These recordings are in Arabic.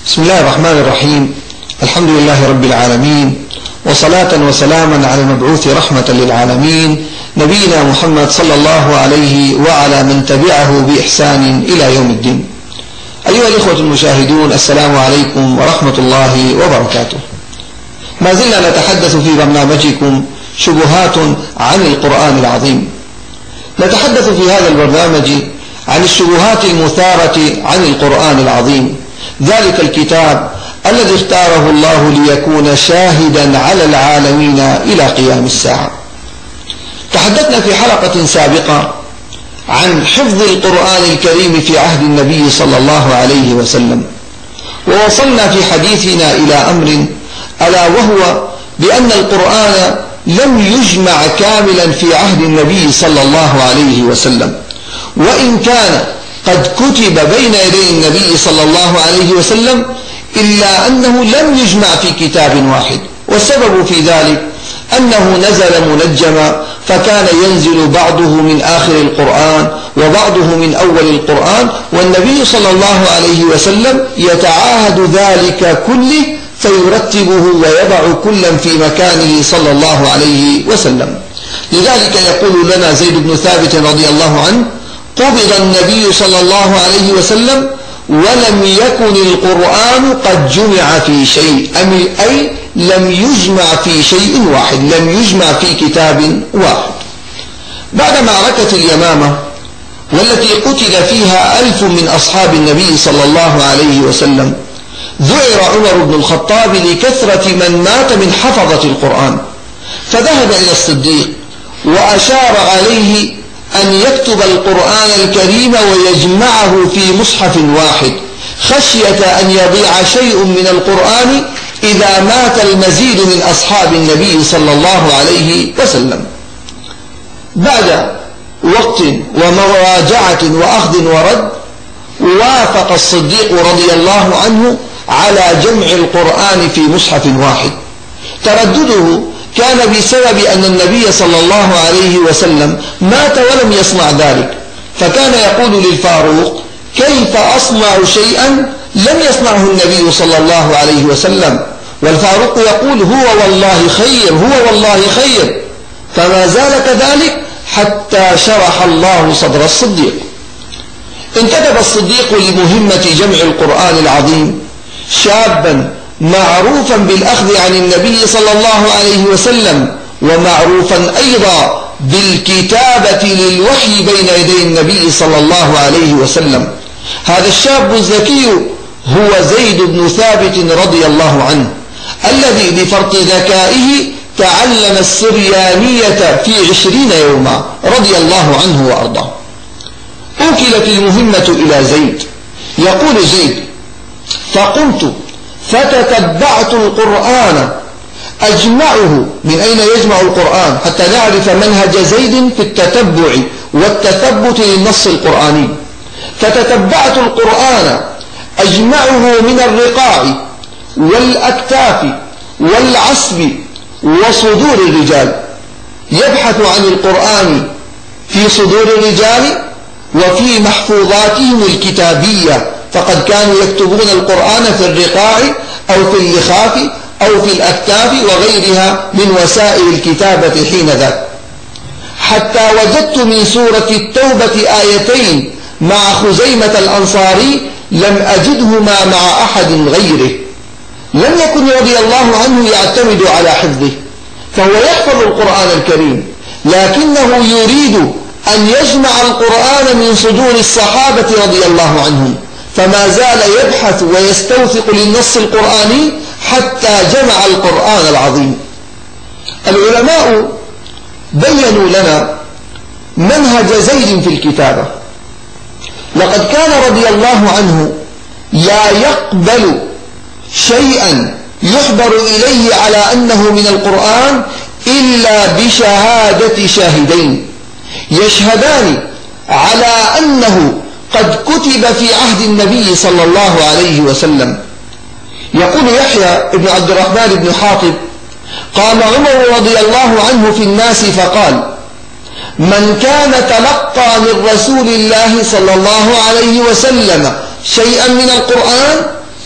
بسم الله الرحمن الرحيم. الحمد لله رب العالمين، وصلاة وسلاما على المبعوث رحمة للعالمين نبينا محمد صلى الله عليه وعلى من تبعه بإحسان إلى يوم الدين. أيها الإخوة المشاهدون، السلام عليكم ورحمة الله وبركاته. ما زلنا نتحدث في برنامجكم شبهات عن القرآن العظيم. نتحدث في هذا البرنامج عن الشبهات المثارة عن القرآن العظيم، ذلك الكتاب الذي اختاره الله ليكون شاهدا على العالمين إلى قيام الساعة. تحدثنا في حلقة سابقة عن حفظ القرآن الكريم في عهد النبي صلى الله عليه وسلم، ووصلنا في حديثنا إلى أمر ألا وهو بأن القرآن لم يجمع كاملا في عهد النبي صلى الله عليه وسلم، وإن كان قد كتب بين يدي النبي صلى الله عليه وسلم إلا أنه لم يجمع في كتاب واحد. والسبب في ذلك أنه نزل منجما، فكان ينزل بعضه من آخر القرآن وبعضه من أول القرآن، والنبي صلى الله عليه وسلم يتعاهد ذلك كله فيرتبه ويضع كلا في مكانه صلى الله عليه وسلم. لذلك يقول لنا زيد بن ثابت رضي الله عنه: قبض النبي صلى الله عليه وسلم ولم يكن القرآن قد جمع في شيء، أي لم يجمع في شيء واحد، لم يجمع في كتاب واحد. بعد معركة اليمامة والتي قتل فيها 1000 من أصحاب النبي صلى الله عليه وسلم، ذعر عمر بن الخطاب لكثرة من مات من حفظة القرآن، فذهب إلى الصديق وأشار عليه أن يكتب القرآن الكريم ويجمعه في مصحف واحد، خشية أن يضيع شيء من القرآن إذا مات المزيد من أصحاب النبي صلى الله عليه وسلم. بعد وقت ومراجعة وأخذ ورد، وافق الصديق رضي الله عنه على جمع القرآن في مصحف واحد. تردده كان بسبب أن النبي صلى الله عليه وسلم مات ولم يصنع ذلك، فكان يقول للفاروق: كيف أصنع شيئا لم يصنعه النبي صلى الله عليه وسلم؟ والفاروق يقول: هو والله خير، هو والله خير. فما زال كذلك حتى شرح الله صدر الصديق. انتدب الصديق لمهمة جمع القرآن العظيم شابا معروفا بالأخذ عن النبي صلى الله عليه وسلم، ومعروفا أيضا بالكتابة للوحي بين يدي النبي صلى الله عليه وسلم. هذا الشاب الذكي هو زيد بن ثابت رضي الله عنه، الذي بفرط ذكائه تعلم السريانية في 20 يوما رضي الله عنه وأرضاه. أوكلت المهمة إلى زيد. يقول زيد: فقمت فتتبعت القرآن أجمعه. من أين يجمع القرآن؟ حتى نعرف منهج زيد في التتبع والتثبت للنص القرآني. فتتبعت القرآن أجمعه من الرقاع والأكتاف والعصب وصدور الرجال، يبحث عن القرآن في صدور الرجال وفي محفوظاتهم الكتابية، فقد كانوا يكتبون القرآن في الرقاع أو في اللخاف أو في الأكتاف وغيرها من وسائل الكتابة حين ذاك، حتى وجدت من سورة التوبة آيتين مع خزيمة الأنصاري لم أجدهما مع أحد غيره. لم يكن رضي الله عنه يعتمد على حفظه، فهو يحفظ القرآن الكريم، لكنه يريد أن يجمع القرآن من صدور الصحابة رضي الله عنهم، فما زال يبحث ويستوثق للنص القرآني حتى جمع القرآن العظيم. العلماء بيّنوا لنا منهج زيد في الكتابة. لقد كان رضي الله عنه لا يقبل شيئا يحضر إليه على أنه من القرآن إلا بشهادة شاهدين يشهدان على أنه قد كتب في عهد النبي صلى الله عليه وسلم. يقول يحيى بن عبد الرحمن بن حاطب: قام عمر رضي الله عنه في الناس فقال: من كان تلقى من رسول الله صلى الله عليه وسلم شيئا من القرآن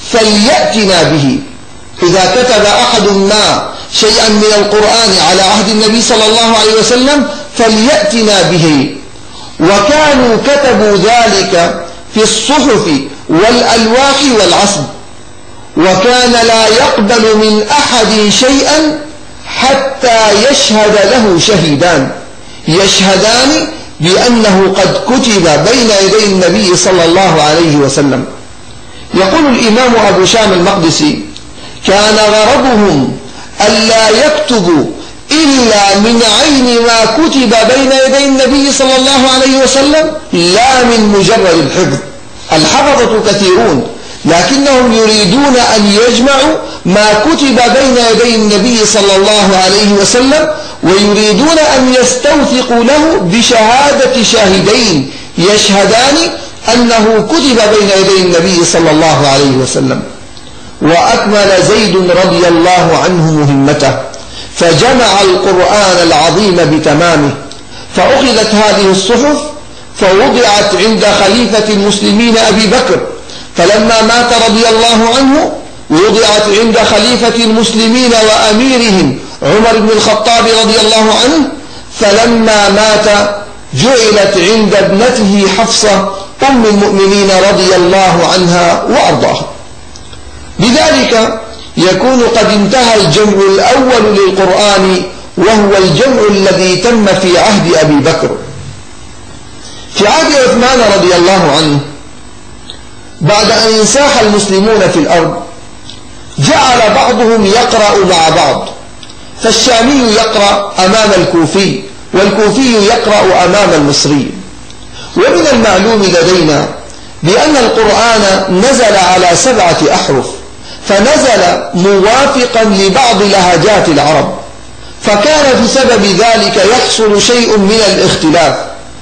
فليأتنا به. إذا كتب أحد ما شيئا من القرآن على عهد النبي صلى الله عليه وسلم فليأتنا به. وكانوا كتبوا ذلك في الصحف والألواح والعصب، وكان لا يقبل من أحد شيئا حتى يشهد له شهيدان يشهدان بأنه قد كتب بين يدي النبي صلى الله عليه وسلم. يقول الإمام أبو شام المقدسي: كان غرضهم ألا يكتبوا إلا من عين ما كتب بين يدي النبي صلى الله عليه وسلم، لا من مجرد الحفظ. الحفظة كثيرون، لكنهم يريدون أن يجمعوا ما كتب بين يدي النبي صلى الله عليه وسلم، ويريدون أن يستوثقوا له بشهادة شاهدين يشهدان أنه كتب بين يدي النبي صلى الله عليه وسلم. وأكمل زيد رضي الله عنه مهمته، فجمع القرآن العظيم بتمامه، فأخذت هذه الصحف فوضعت عند خليفة المسلمين أبي بكر، فلما مات رضي الله عنه وضعت عند خليفة المسلمين وأميرهم عمر بن الخطاب رضي الله عنه، فلما مات جعلت عند ابنته حفصة أم المؤمنين رضي الله عنها وأرضاها. بذلك يكون قد انتهى الجمع الأول للقرآن، وهو الجمع الذي تم في عهد أبي بكر. في عهد عثمان رضي الله عنه، بعد أن انساح المسلمون في الأرض، جعل بعضهم يقرأ مع بعض، فالشامي يقرأ أمام الكوفي، والكوفي يقرأ أمام المصري. ومن المعلوم لدينا بأن القرآن نزل على 7 أحرف، فنزل موافقا لبعض لهجات العرب، فكان بسبب ذلك يحصل شيء من الاختلاف،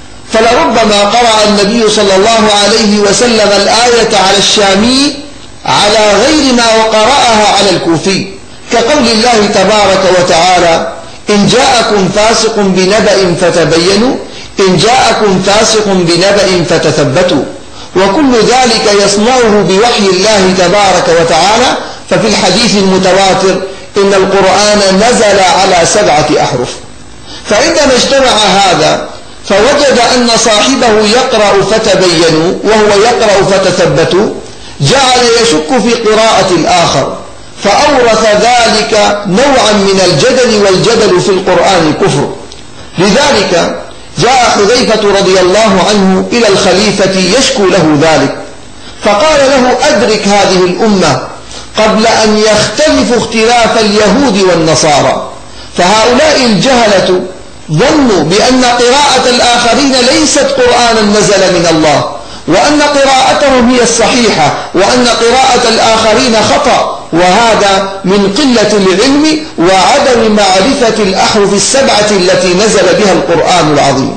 فلربما قرأ النبي صلى الله عليه وسلم الآية على الشامي على غير ما وقرأها على الكوفي، كقول الله تبارك وتعالى: إن جاءكم فاسق بنبأ فتبينوا، إن جاءكم فاسق بنبأ فتثبتوا. وكل ذلك يصنعه بوحي الله تبارك وتعالى. ففي الحديث المتواتر إن القرآن نزل على 7 أحرف. فعندما اجتمع هذا فوجد أن صاحبه يقرأ فتبينوا وهو يقرأ فتثبتوا، جعل يشك في قراءة الآخر، فأورث ذلك نوعا من الجدل، والجدل في القرآن كفر. لذلك جاء حذيفة رضي الله عنه إلى الخليفة يشكو له ذلك، فقال له: أدرك هذه الأمة قبل أن يختلفوا اختلاف اليهود والنصارى، فهؤلاء الجهلة ظنوا بأن قراءة الآخرين ليست قرآنا نزل من الله، وأن قراءتهم هي الصحيحة، وأن قراءة الآخرين خطأ، وهذا من قلة العلم وعدم معرفة الأحرف 7 التي نزل بها القرآن العظيم.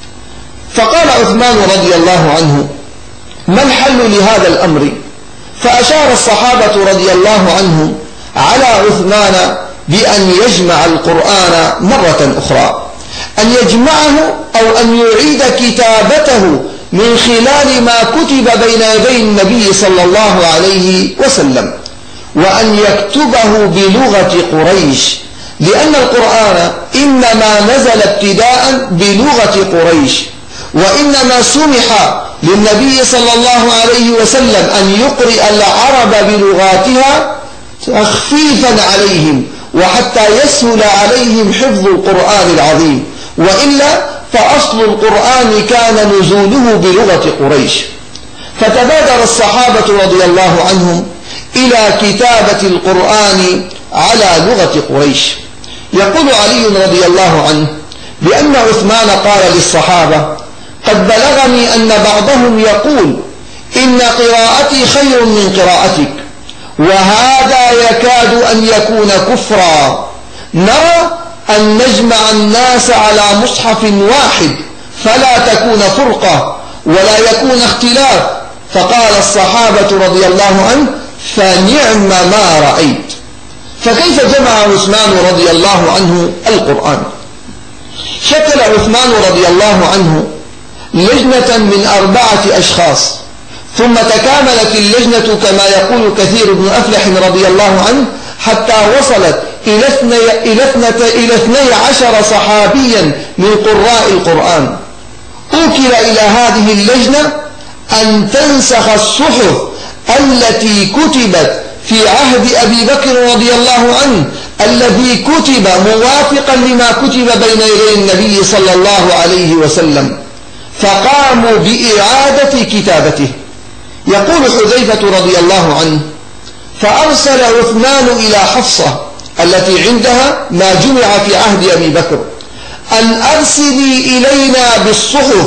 فقال عثمان رضي الله عنه: ما الحل لهذا الأمر؟ فأشار الصحابة رضي الله عنهم على عثمان بأن يجمع القرآن مرة أخرى، أن يجمعه أو أن يعيد كتابته من خلال ما كتب بين يدي النبي صلى الله عليه وسلم، وأن يكتبه بلغة قريش، لأن القرآن إنما نزل ابتداء بلغة قريش، وإنما سمح للنبي صلى الله عليه وسلم أن يقرئ العرب بلغاتها تخفيفا عليهم، وحتى يسهل عليهم حفظ القرآن العظيم، وإلا فأصل القرآن كان نزوله بلغة قريش. فتبادر الصحابة رضي الله عنهم إلى كتابة القرآن على لغة قريش. يقول علي رضي الله عنه بأن عثمان قال للصحابة: قد بلغني أن بعضهم يقول إن قراءتي خير من قراءتك، وهذا يكاد أن يكون كفرا، نرى أن نجمع الناس على مصحف واحد فلا تكون فرقة ولا يكون اختلاف. فقال الصحابة رضي الله عنه: فنعم ما رأيت. فكيف جمع عثمان رضي الله عنه القرآن؟ شكل عثمان رضي الله عنه لجنة من 4 أشخاص، ثم تكاملت اللجنة كما يقول كثير بن أفلح رضي الله عنه حتى وصلت إلى 12 صحابيا من قراء القرآن. أوكل إلى هذه اللجنة أن تنسخ الصحف التي كتبت في عهد أبي بكر رضي الله عنه الذي كتب موافقا لما كتب بين يدي النبي صلى الله عليه وسلم، فقاموا بإعادة كتابته. يقول حذيفة رضي الله عنه: فأرسل عثمان إلى حفصة التي عندها ما جمع في عهد أبي بكر أن أرسلي إلينا بالصحف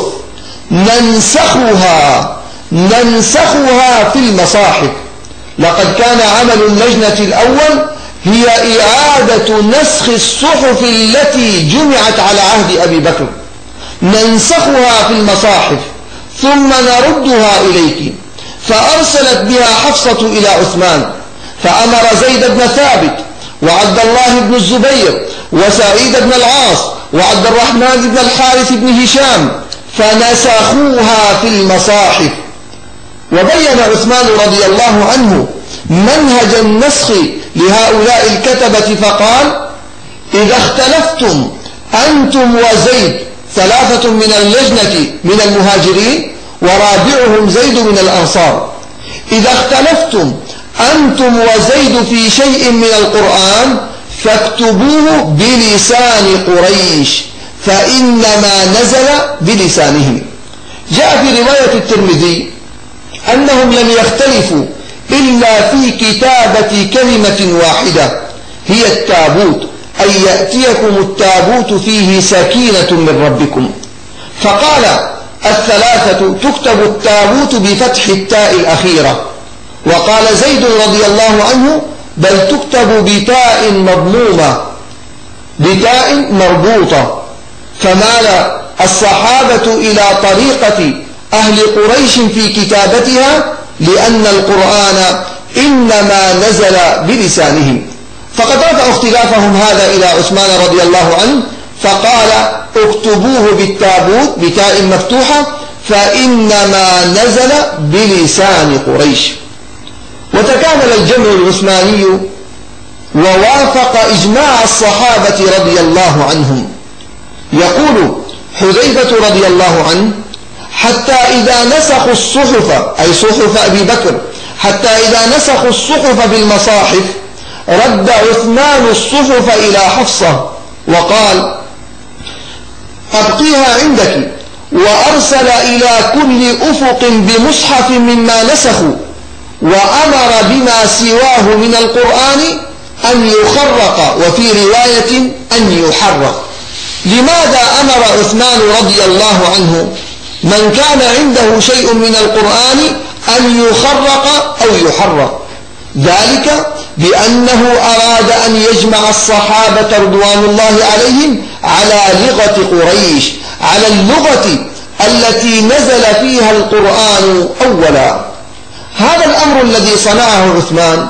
ننسخها في المصاحف. لقد كان عمل اللجنة الأول هي إعادة نسخ الصحف التي جمعت على عهد أبي بكر، ننسخها في المصاحف ثم نردها إليك. فأرسلت بها حفصة إلى عثمان، فأمر زيد بن ثابت وعبد الله بن الزبير وسعيد بن العاص وعبد الرحمن بن الحارث بن هشام فنسخوها في المصاحف. وبين عثمان رضي الله عنه منهج النسخ لهؤلاء الكتبة فقال: إذا اختلفتم أنتم وزيد، 3 من اللجنة من المهاجرين ورابعهم زيد من الأنصار، إذا اختلفتم أنتم وزيد في شيء من القرآن فاكتبوه بلسان قريش فإنما نزل بلسانهم. جاء في رواية الترمذي أنهم لم يختلفوا إلا في كتابة كلمة واحدة هي التابوت، أي يأتيكم التابوت فيه سكينة من ربكم. فقال 3 تكتب التابوت بفتح التاء الأخيرة، وقال زيد رضي الله عنه: بل تكتب بتاء مضمومة، بتاء مربوطة. فمال الصحابة إلى طريقة أهل قريش في كتابتها لأن القرآن إنما نزل بلسانهم. فقد رفعوا اختلافهم هذا إلى عثمان رضي الله عنه فقال: اكتبوه بالتابوت بتاء مفتوحة فإنما نزل بلسان قريش. وتكامل الجمع العثماني ووافق إجماع الصحابة رضي الله عنهم. يقول حذيفة رضي الله عنه: حتى إذا نسخوا الصحف، أي صحف أبي بكر، حتى إذا نسخوا الصحف في المصاحف رد عثمان الصحف إلى حفصة وقال: أبقيها عندك. وأرسل إلى كل أفق بمصحف مما نسخوا، وأمر بما سواه من القرآن أن يخرق، وفي رواية أن يحرق. لماذا أمر عثمان رضي الله عنه من كان عنده شيء من القرآن أن يخرق أو يحرق؟ ذلك بأنه أراد أن يجمع الصحابة رضوان الله عليهم على لغة قريش، على اللغة التي نزل فيها القرآن أولا. هذا الأمر الذي صنعه عثمان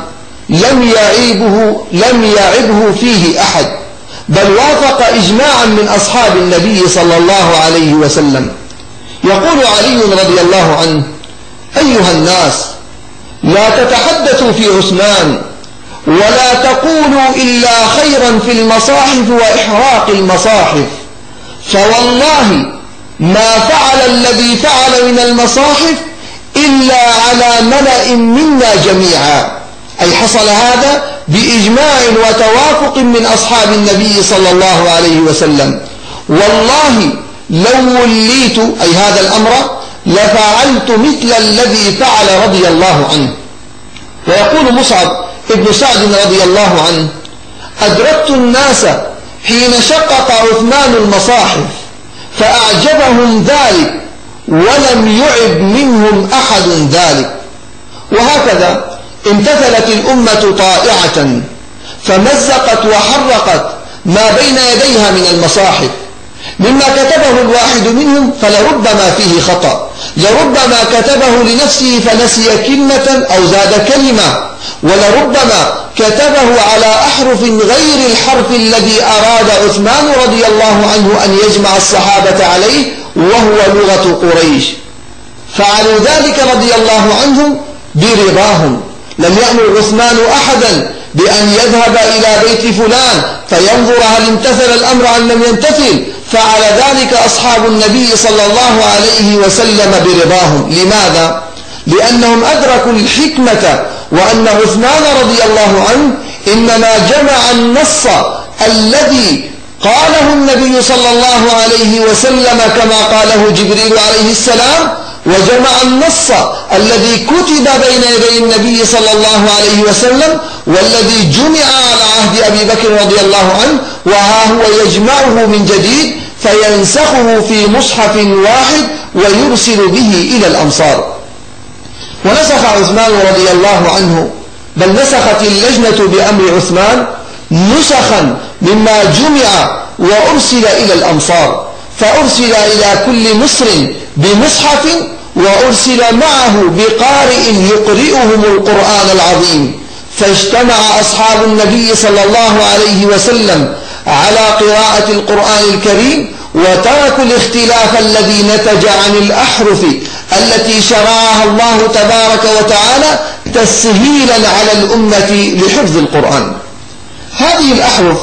لم يعبه فيه أحد، بل وافق إجماعا من أصحاب النبي صلى الله عليه وسلم. يقول علي رضي الله عنه: أيها الناس، لا تتحدثوا في عثمان ولا تقولوا إلا خيرا في المصاحف وإحراق المصاحف، فوالله ما فعل الذي فعل من المصاحف إلا على ملأ منا جميعا. أي حصل هذا بإجماع وتوافق من أصحاب النبي صلى الله عليه وسلم. والله لو وليت، أي هذا الأمر، لفعلت مثل الذي فعل رضي الله عنه. ويقول مصعب ابن سعد رضي الله عنه: أدركت الناس حين شقق عثمان المصاحف فأعجبهم ذلك ولم يعب منهم أحد ذلك. وهكذا امتثلت الأمة طائعة فمزقت وحرقت ما بين يديها من المصاحف، مما كتبه الواحد منهم فلربما فيه خطأ، لربما كتبه لنفسه فنسي كلمة أو زاد كلمة، ولربما كتبه على أحرف غير الحرف الذي أراد عثمان رضي الله عنه أن يجمع الصحابة عليه وهو لغة قريش. فعلوا ذلك رضي الله عنهم برضاهم. لم يأمر عثمان أحدا بأن يذهب إلى بيت فلان فينظر هل امتثل الأمر أم لم يمتثل، فعل ذلك أصحاب النبي صلى الله عليه وسلم برضاهم. لماذا؟ لأنهم أدركوا الحكمة، وأن عثمان رضي الله عنه إنما جمع النص الذي قاله النبي صلى الله عليه وسلم كما قاله جبريل عليه السلام، وجمع النص الذي كتب بين يدي النبي صلى الله عليه وسلم والذي جمع على عهد أبي بكر رضي الله عنه، وها هو يجمعه من جديد فينسخه في مصحف واحد ويرسل به إلى الأمصار. ونسخ عثمان رضي الله عنه، بل نسخت اللجنة بأمر عثمان نسخا مما جمع وأرسل إلى الأمصار، فأرسل إلى كل مصر بمصحف، وأرسل معه بقارئ يقرئهم القرآن العظيم. فاجتمع أصحاب النبي صلى الله عليه وسلم على قراءة القرآن الكريم، وتركوا الاختلاف الذي نتج عن الأحرف التي شرعها الله تبارك وتعالى تسهيلا على الأمة لحفظ القرآن. هذه الأحرف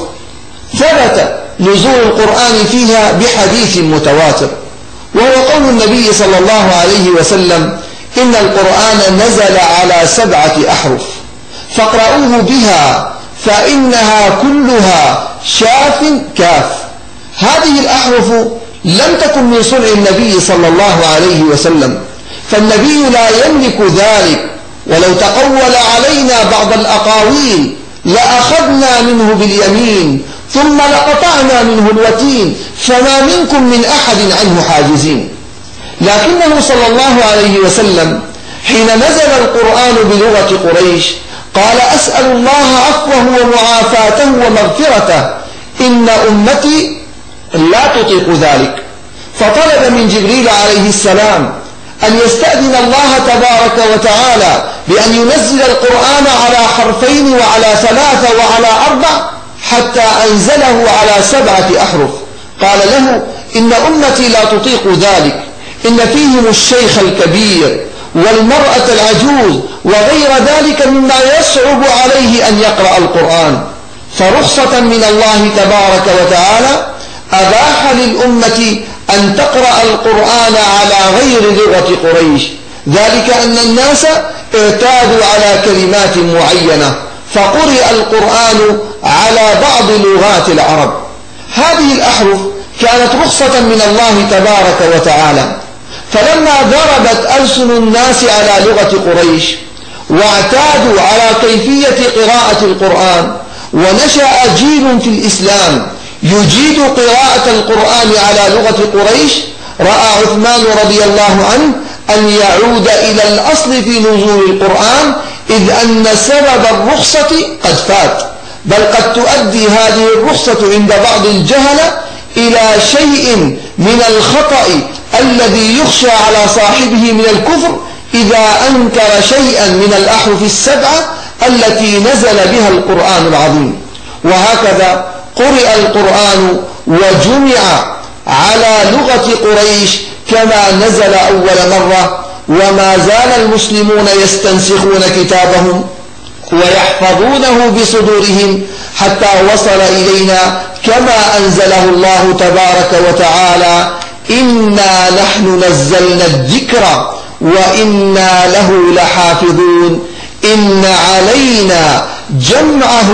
ثبت نزول القرآن فيها بحديث متواتر، وهو قول النبي صلى الله عليه وسلم: إن القرآن نزل على 7 أحرف فاقرؤوه بها فإنها كلها شاف كاف. هذه الأحرف لم تكن من صنع النبي صلى الله عليه وسلم، فالنبي لا يملك ذلك، ولو تقول علينا بعض الأقاويل لأخذنا منه باليمين ثم لقطعنا منه الوتين، فما منكم من أحد عنه حاجزين. لكنه صلى الله عليه وسلم حين نزل القرآن بلغة قريش قال: أسأل الله عفوه ومعافاته ومغفرته، إن أمتي لا تطيق ذلك. فطلب من جبريل عليه السلام أن يستأذن الله تبارك وتعالى بأن ينزل القرآن على 2 وعلى 3 وعلى 4 حتى أنزله على 7 أحرف. قال له: إن أمتي لا تطيق ذلك، إن فيهم الشيخ الكبير والمرأة العجوز وغير ذلك مما يصعب عليه أن يقرأ القرآن. فرخصة من الله تبارك وتعالى أباح للأمة أن تقرأ القرآن على غير لغة قريش، ذلك أن الناس اعتادوا على كلمات معينة فقرئ القرآن على بعض لغات العرب. هذه الأحرف كانت رخصة من الله تبارك وتعالى، فلما ضربت ألسن الناس على لغة قريش واعتادوا على كيفية قراءة القرآن، ونشأ جيل في الإسلام يجيد قراءة القرآن على لغة قريش، رأى عثمان رضي الله عنه أن يعود إلى الأصل في نزول القرآن، إذ أن سبب الرخصة قد فات، بل قد تؤدي هذه الرخصة عند بعض الجهلة إلى شيء من الخطأ الذي يخشى على صاحبه من الكفر إذا أنكر شيئا من الأحرف 7 التي نزل بها القرآن العظيم. وهكذا قرئ القرآن وجمع على لغة قريش كما نزل أول مرة، وما زال المسلمون يستنسخون كتابهم ويحفظونه بصدورهم حتى وصل إلينا كما أنزله الله تبارك وتعالى: إنا نحن نزلنا الذكر وإنا له لحافظون، إن علينا جمعه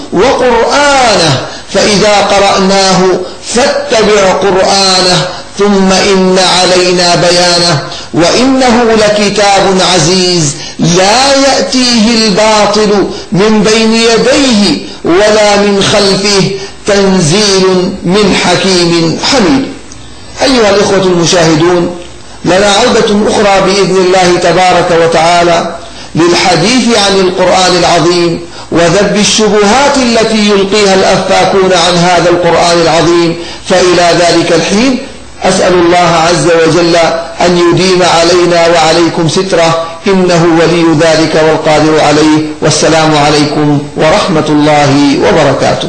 وقرآنه فإذا قرأناه فاتبع قرآنه ثم إن علينا بيانه، وإنه لكتاب عزيز لا يأتيه الباطل من بين يديه ولا من خلفه، تنزيل من حكيم حميد. أيها الإخوة المشاهدون، لنا عودة أخرى بإذن الله تبارك وتعالى للحديث عن القرآن العظيم وذب الشبهات التي يلقيها الأفاكون عن هذا القرآن العظيم. فإلى ذلك الحين أسأل الله عز وجل أن يديم علينا وعليكم ستره، إنه ولي ذلك والقادر عليه. والسلام عليكم ورحمة الله وبركاته.